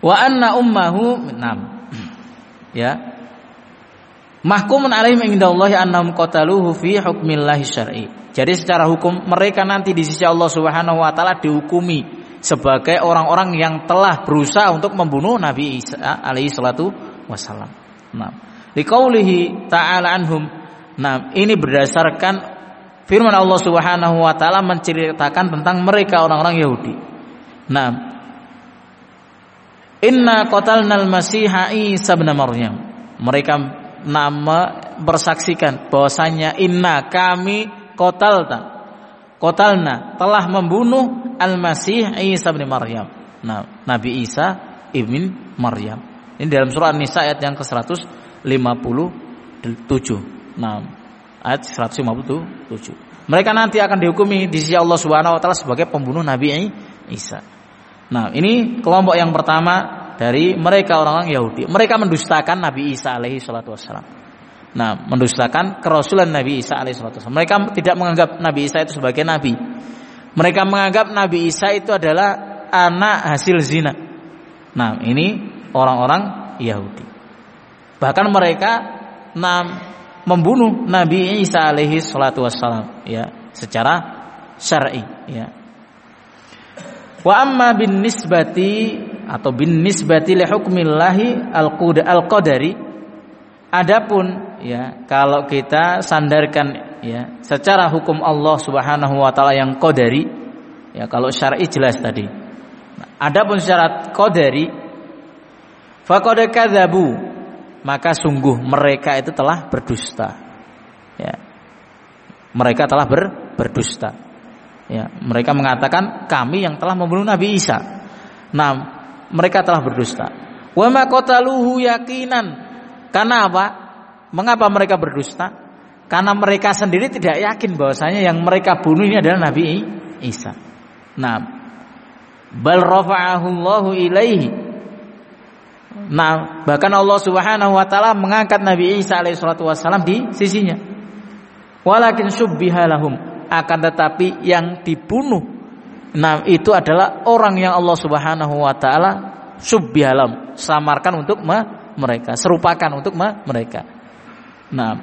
[SPEAKER 1] Wa anna ummahu nam. Ya. Mahkumun alaihim indallahi annahum qataluhu fi hukmillahi syar'i. Jadi secara hukum mereka nanti di sisi Allah Subhanahu wa taala dihukumi sebagai orang-orang yang telah berusaha untuk membunuh Nabi Isa alaihi salatu wasallam. Nah, liqaulihi ta'ala anhum. Nah, ini berdasarkan firman Allah Subhanahu wa taala menceritakan tentang mereka orang-orang Yahudi. Nah, inna qatalnal masiha Isa ibn Maryam. Mereka nama bersaksikan bahwasanya inna kami qatalta qatalna telah membunuh al-Masih Isa bin Maryam. Nah, Nabi Isa ibn Maryam. Ini dalam surah An-Nisa ayat yang ke seratus lima puluh tujuh. Nah, ayat seratus lima puluh tujuh. Mereka nanti akan dihukumi di sisi Allah Subhanahu wa taala sebagai pembunuh Nabi Isa. Nah, ini kelompok yang pertama dari mereka orang-orang Yahudi. Mereka mendustakan Nabi Isa alaihi salatu wassalam. Nah, mendustakan kerasulan Nabi Isa alaihi salatu wassalam. Mereka tidak menganggap Nabi Isa itu sebagai nabi. Mereka menganggap Nabi Isa itu adalah anak hasil zina. Nah, ini orang-orang Yahudi. Bahkan mereka nah, membunuh Nabi Isa alaihi salatu wassalam ya, secara syar'i ya. Wa amma bin nisbati atau bin nisbati li hukmillahi al-qadari, adapun ya kalau kita sandarkan ya secara hukum Allah Subhanahu wa taala yang qadari ya, kalau syar'i jelas tadi. Adapun syarat qadari faqad kadzabu, maka sungguh mereka itu telah berdusta ya. Mereka telah ber, berdusta ya. Mereka mengatakan kami yang telah membunuh Nabi Isa. Nah, mereka telah berdusta. Wa ma qataluhu yaqinan. Karena apa? Mengapa mereka berdusta? Karena mereka sendiri tidak yakin bahwasanya yang mereka bunuh ini adalah Nabi Isa. Nah, bal rafa'ahu Allahu ilaihi. Nah, bahkan Allah Subhanahu wa taala mengangkat Nabi Isa alaihi salatu wasallam di sisinya. Walakin subbiha lahum, akan tetapi yang dibunuh nah itu adalah orang yang Allah Subhanahu wa taala subbihalam, samarkan untuk mereka, serupakan untuk mereka. Nah,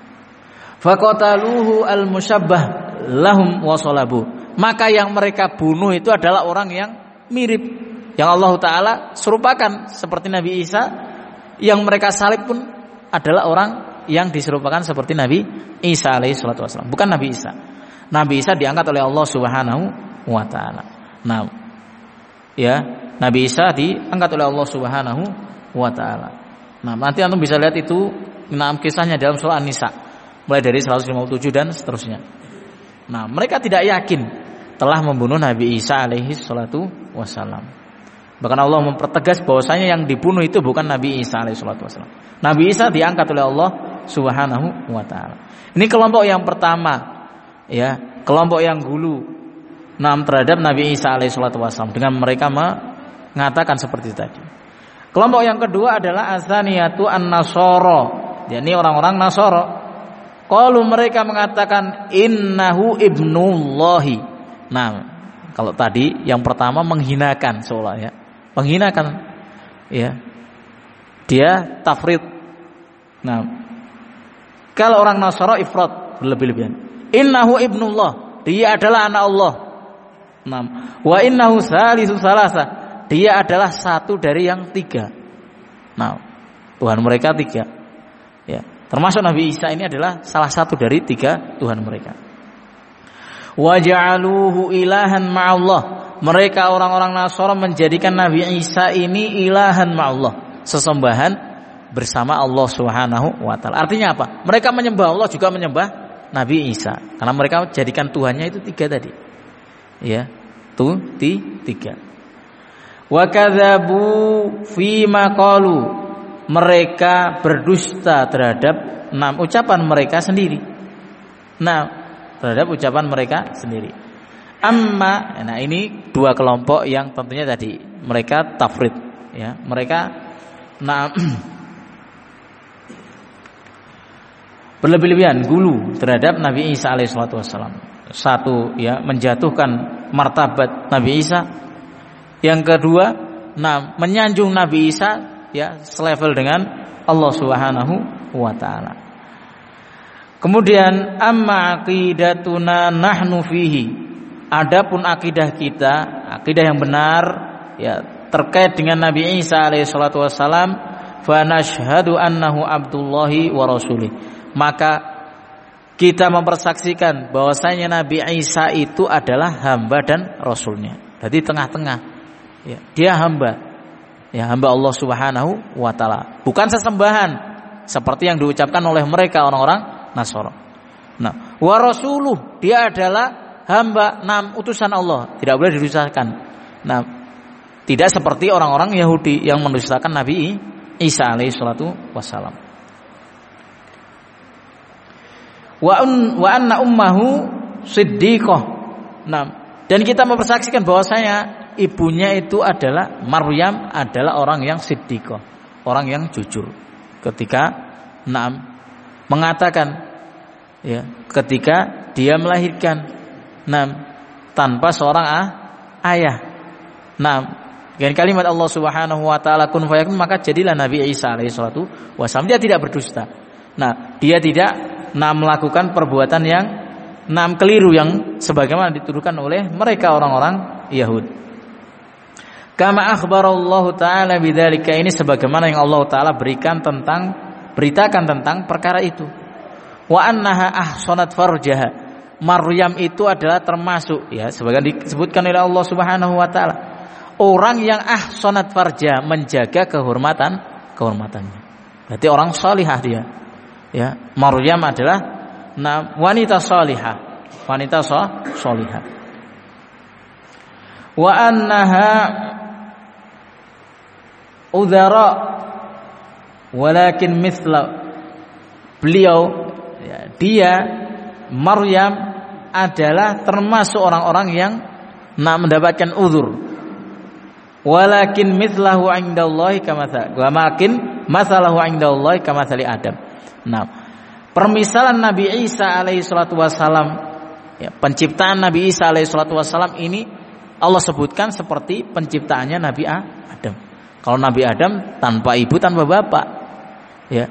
[SPEAKER 1] faqataluhu al-musyabbah lahum wasalabu, maka yang mereka bunuh itu adalah orang yang mirip, yang Allah taala serupakan seperti Nabi Isa. Yang mereka salib pun adalah orang yang diserupakan seperti Nabi Isa alaihi salatu wasallam, bukan Nabi Isa. Nabi Isa diangkat oleh Allah Subhanahu wa taala. Nah, ya, Nabi Isa diangkat oleh Allah Subhanahu wa taala. Nah, nanti antum bisa lihat itu enam kisahnya dalam surah An-Nisa, mulai dari seratus lima puluh tujuh dan seterusnya. Nah, mereka tidak yakin telah membunuh Nabi Isa alaihi salatu wasallam. Bahkan Allah mempertegas bahwasanya yang dibunuh itu bukan Nabi Isa alaihi salatu wasallam. Nabi Isa diangkat oleh Allah Subhanahu wa taala. Ini kelompok yang pertama, ya, kelompok yang gulu nam terhadap Nabi Isa alaihi salatu wasallam dengan mereka mengatakan seperti tadi. Kelompok yang kedua adalah azaniyatu an-nasara, yakni orang-orang Nasara. Qalu, mereka mengatakan innahu ibnullahi. Nah, kalau tadi yang pertama menghinakan seolah ya, menghinakan ya. Dia tafrid. Nah, kalau orang Nasara ifrat, berlebih-lebihan. Innahu ibnullah, dia adalah anak Allah. Nah, wa innahu salisu salasa, dia adalah satu dari yang tiga. Nah, Tuhan mereka tiga. Ya, termasuk Nabi Isa ini adalah salah satu dari tiga Tuhan mereka. Wa ja'aluhu ilahan ma'allah, mereka orang-orang Nasara menjadikan Nabi Isa ini ilahan ma'allah, sesembahan bersama Allah Subhanahu wa taala. Artinya apa? Mereka menyembah Allah juga menyembah Nabi Isa, karena mereka jadikan Tuhannya itu tiga tadi. Ya, tuh ti, tiga. Wa kadzabu fi ma qalu, mereka berdusta terhadap enam ucapan mereka sendiri. Nah, terhadap ucapan mereka sendiri. Amma, nah ini dua kelompok yang tentunya tadi mereka tafrid, ya, mereka nah berlebih-lebihan, gulu terhadap Nabi Isa alaihissalatu wassalam. Satu, ya, menjatuhkan martabat Nabi Isa. Yang kedua, nah menyanjung Nabi Isa ya selevel dengan Allah Subhanahu wa taala. Kemudian amma aqidatuna nahnu fihi. Adapun akidah kita, akidah yang benar ya terkait dengan Nabi Isa alaihi salatu wassalam, fa nashhadu annahu abdullahi wa rasulih. Maka kita mempersaksikan bahwasanya Nabi Isa itu adalah hamba dan rasulnya. Jadi tengah-tengah. Ya, dia hamba. Ya, hamba Allah Subhanahu wa taala. Bukan sesembahan seperti yang diucapkan oleh mereka orang-orang Nasara. Nah, wa rasuluh, dia adalah hamba nam utusan Allah, tidak boleh didustakan. Nah, tidak seperti orang-orang Yahudi yang mendustakan Nabi Isa alaihi salatu wassalam. Wa un, wa anna ummahu siddiqah. Nah, dan kita mempersaksikan bahwasanya ibunya itu adalah Maryam adalah orang yang siddiqah, orang yang jujur. Ketika Naam mengatakan ya, ketika dia melahirkan Naam tanpa seorang ah, ayah. Naam, dengan kalimat Allah Subhanahu wa taala kun fayakun, maka jadilah Nabi Isa alaihi salatu wasallam. Dia tidak berdusta. Nah, dia tidak nah melakukan perbuatan yang enam keliru yang sebagaimana dituduhkan oleh mereka orang-orang Yahudi. Kama akhbarallahu taala bidzalika, ini sebagaimana yang Allah taala berikan tentang beritakan tentang perkara itu. Wa annaha ahsanat farjaha. Maryam itu adalah termasuk ya sebagaimana disebutkan oleh Allah Subhanahu wa taala, orang yang ahsanat farja, menjaga kehormatan kehormatannya. Berarti orang salihah dia. Ya, Maryam adalah nah, wanita salihah, wanita salihah. Wa annaha udhara walakin mithla, beliau ya, dia Maryam adalah termasuk orang-orang yang nak mendapatkan uzur. Walakin mithlahu indallahi kamathal, wa makin mathalahu indallahi kamathali Adam. Nah, permisalan Nabi Isa alaihi salatu wassalam, ya, penciptaan Nabi Isa alaihi salatu wassalam ini Allah sebutkan seperti penciptaannya Nabi Adam. Kalau Nabi Adam tanpa ibu tanpa bapak, ya.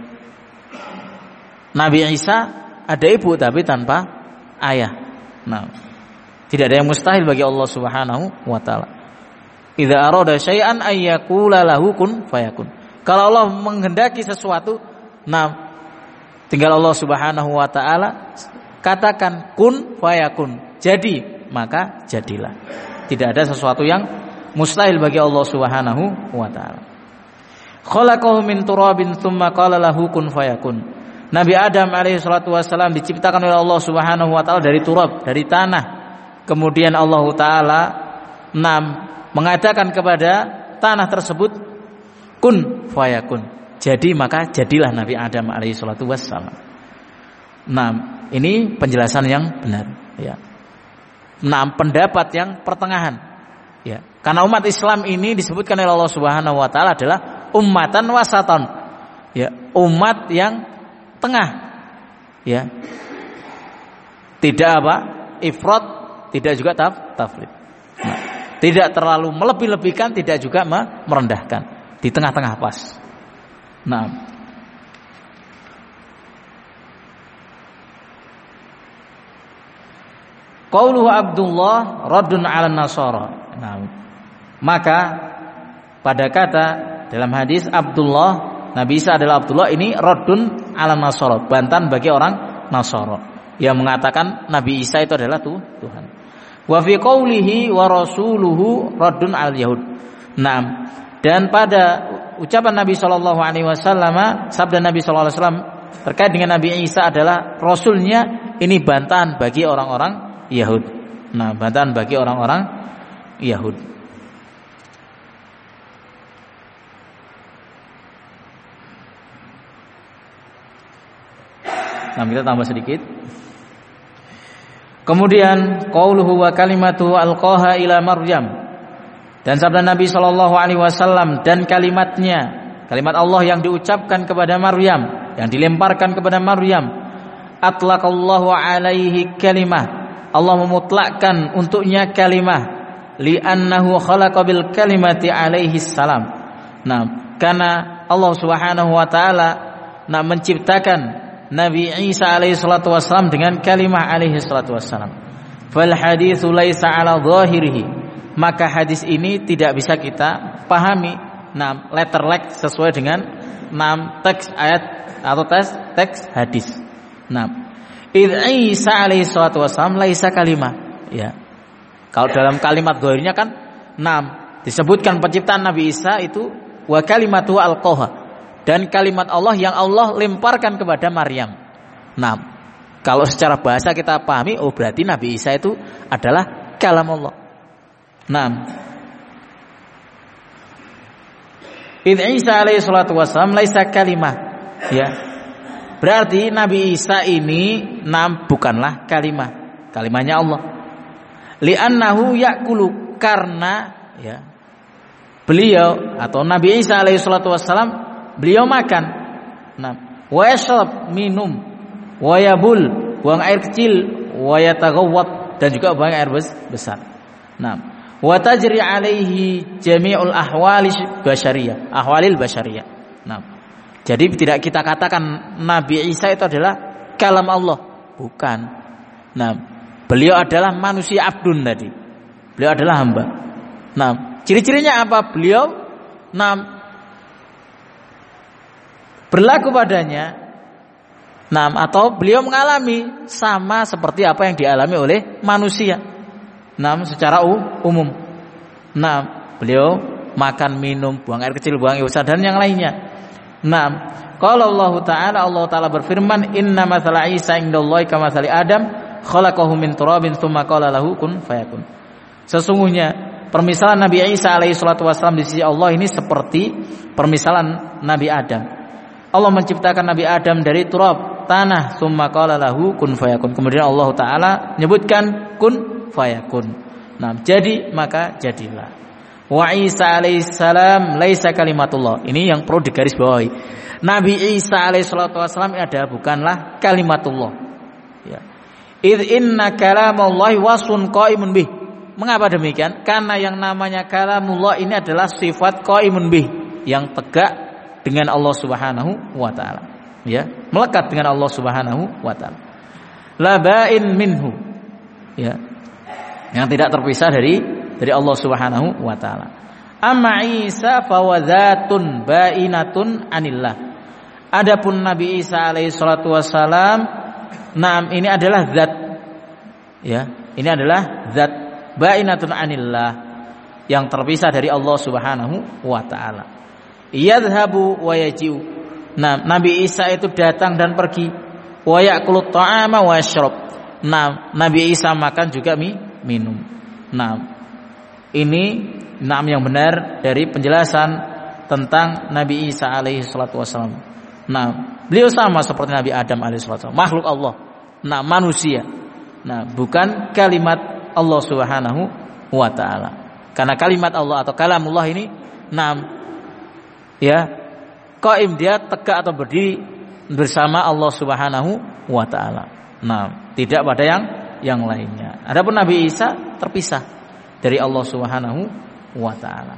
[SPEAKER 1] Nabi Isa ada ibu tapi tanpa ayah. Nah, tidak ada yang mustahil bagi Allah Subhanahu wa taala. Idza arada syai'an ay yaqula lahu kun fayakun. Kalau Allah menghendaki sesuatu, nah tinggal Allah Subhanahu wa taala katakan kun fayakun, jadi maka jadilah. Tidak ada sesuatu yang mustahil bagi Allah Subhanahu wa taala. Khalaqahu min turabin tsumma qala lahu kun fayakun. Nabi Adam alaihi salatu wasallam diciptakan oleh Allah Subhanahu wa taala dari turab, dari tanah. Kemudian Allah taala nam mengatakan kepada tanah tersebut kun fayakun. Jadi maka jadilah Nabi Adam alaihi salatu wassalam. Nah, ini penjelasan yang benar ya. Nah, pendapat yang pertengahan ya. Karena umat Islam ini disebutkan oleh Allah Subhanahu wa taala adalah ummatan wasatan. Ya, umat yang tengah. Ya. Tidak apa? Ifrat, tidak juga taf, tafrid. Nah, tidak terlalu melebih-lebihkan, tidak juga merendahkan. Di tengah-tengah pas. Nah, qauluhu Abdullah raddun 'ala Nasara. Nah, maka pada kata dalam hadis Abdullah, Nabi Isa adalah Abdullah, ini raddun 'ala Nasara, bantahan bagi orang Nasara yang mengatakan Nabi Isa itu adalah tuh, Tuhan. Wa fi qaulihi wa rasuluhu raddun 'al Yahud. Nah, dan pada ucapan Nabi sallallahu alaihi wasallam, sabda Nabi sallallahu alaihi wasallam terkait dengan Nabi Isa adalah rasulnya, ini bantahan bagi orang-orang Yahud. Nah, bantahan bagi orang-orang Yahud. Nah, kita tambah sedikit. Kemudian qauluhu wa kalimatu alqaha ila Maryam. Dan sabda Nabi sallallahu alaihi wasallam, dan kalimatnya, kalimat Allah yang diucapkan kepada Maryam, yang dilemparkan kepada Maryam, atlaqallahu alaihi kalimah, Allah memutlakkan untuknya kalimah, li'annahu khalaqa bil kalimati alaihi salam. Nah, karena Allah Subhanahu wa taala nah menciptakan Nabi Isa alaihi salatu wasallam dengan kalimah alaihi salatu wasallam. Fal haditsu laisa ala zahirihi. Maka hadis ini tidak bisa kita pahami nah letter-like sesuai dengan enam teks ayat atau teks teks hadis. Nah, id Isa alaihi salatu wasallam laisa kalimah. Ya. Kalau dalam kalimat zahirnya kan enam disebutkan penciptaan Nabi Isa itu wa kalimatu alqaha, dan kalimat Allah yang Allah lemparkan kepada Maryam. Nah, kalau secara bahasa kita pahami, oh berarti Nabi Isa itu adalah kalam Allah. Nah, id Isa alaihi salatu wasallam laisa kalimah. Ya. Berarti Nabi Isa ini nam bukanlah kalimah. Kalimahnya Allah. Li'annahu ya'kulu, karena ya beliau atau Nabi Isa alaihi salatu wasallam beliau makan. Nah, wa yashrab minum, wa yabul buang air kecil, wa yataghawwat dan juga buang air besar. Nah, wa tajri alaihi jami'ul ahwali basyariyah, ahwalil basyariyah. Nah, jadi tidak kita katakan Nabi Isa itu adalah kalam Allah, bukan. Nah, beliau adalah manusia abdun tadi. Beliau adalah hamba. Nah, ciri-cirinya apa? Beliau nah, berlaku padanya nah, atau beliau mengalami sama seperti apa yang dialami oleh manusia. Nah, secara umum. Nah, beliau makan, minum, buang air kecil, buang air besar dan yang lainnya. Nah, kalau Allah Ta'ala Allah Ta'ala berfirman, inna mathala Isa indallahi kamathali Adam khalaqahu min turabin tsumma qala lahu kun fayakun. Sesungguhnya permisalan Nabi Isa alaihi salatu wasallam di sisi Allah ini seperti permisalan Nabi Adam. Allah menciptakan Nabi Adam dari turab, tanah, tsumma qala lahu kun fayakun. Kemudian Allah Ta'ala menyebutkan kun fayakun. Nah, jadi maka jadilah. Wa Isa alaihi salam laisa kalimatullah. Ini yang perlu digarisbawahi. Nabi Isa alaihi salatu wasallam ada bukanlah kalimatullah. Ya. Id inna kalamallahi wasfun qaimun bih. Mengapa demikian? Karena yang namanya kalamullah ini adalah sifat qaimun bih, yang tegak dengan Allah Subhanahu wa taala. Ya, melekat dengan Allah Subhanahu wa taala. La ba'in minhu. Ya. Yang tidak terpisah dari dari Allah Subhanahu wa taala. Amma Isa fawadzatun ba'inatun anillah. Adapun Nabi Isa alaihi salatu wasalam, naam, ini adalah zat. Ya, ini adalah zat ba'inatun anillah, yang terpisah dari Allah Subhanahu wa taala. Yadhhabu wa yaji'u. Nah, Nabi Isa itu datang dan pergi. Wa ya'kulut ta'ama wa yashrab. Nah, Nabi Isa makan juga mi, minum. Nah, ini enam yang benar dari penjelasan tentang Nabi Isa alaihi salatu wasallam. Nah, beliau sama seperti Nabi Adam alaihi salatu wasallam, makhluk Allah. Nah, manusia. Nah, bukan kalimat Allah Subhanahu wa taala. Karena kalimat Allah atau kalamullah ini enam ya, qaim, dia tegak atau berdiri bersama Allah Subhanahu wa taala. Nah, tidak pada yang yang lainnya. Adapun Nabi Isa terpisah dari Allah Subhanahu wa taala.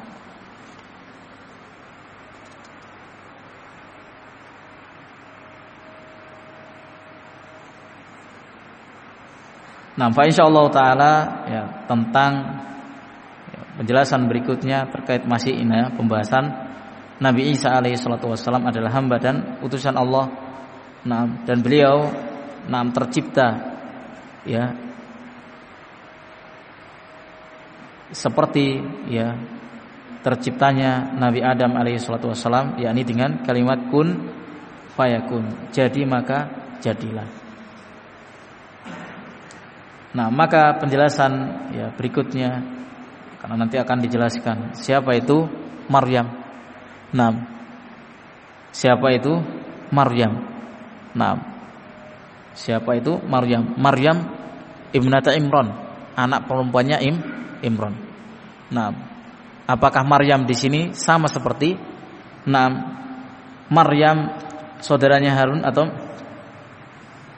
[SPEAKER 1] Nah, fa insyaallah taala ya tentang ya, penjelasan berikutnya terkait masih ini ya, pembahasan Nabi Isa alaihi salatu wasallam adalah hamba dan utusan Allah. Nah, dan beliau nah tercipta ya seperti ya terciptanya Nabi Adam alaihi salatu wasallam, yakni dengan kalimat kun fayakun, jadi maka jadilah. Nah, maka penjelasan ya berikutnya, karena nanti akan dijelaskan siapa itu Maryam. Nah, siapa itu Maryam? Nah, siapa itu Maryam? Maryam ibnata Imran, anak perempuannya Im Imran. Nah, apakah Maryam di sini sama seperti nah Maryam saudaranya Harun atau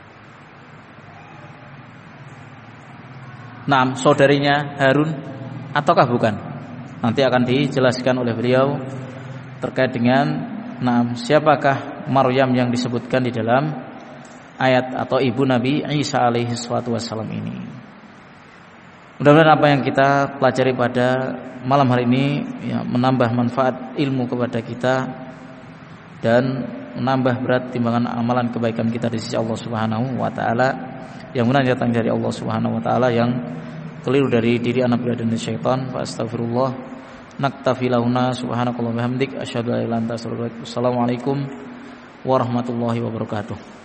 [SPEAKER 1] nah saudarinya Harun? ataukah bukan? Nanti akan dijelaskan oleh beliau terkait dengan nah, siapakah Maryam yang disebutkan di dalam ayat atau ibu Nabi Isa alaihi salatu wassalam ini. Mudah-mudahan apa yang kita pelajari pada malam hari ini ya, menambah manfaat ilmu kepada kita dan menambah berat timbangan amalan kebaikan kita di sisi Allah Subhanahu wa taala. Yang benar datang dari Allah Subhanahu wa taala, yang keliru dari diri anak dan syaitan. Fa astaghfirullah. Naktafi lahuna subhanakallah bihamdik asyhadu an la ilaha illa anta astaghfiruka wa atubu ilaik. Assalamualaikum warahmatullahi wabarakatuh.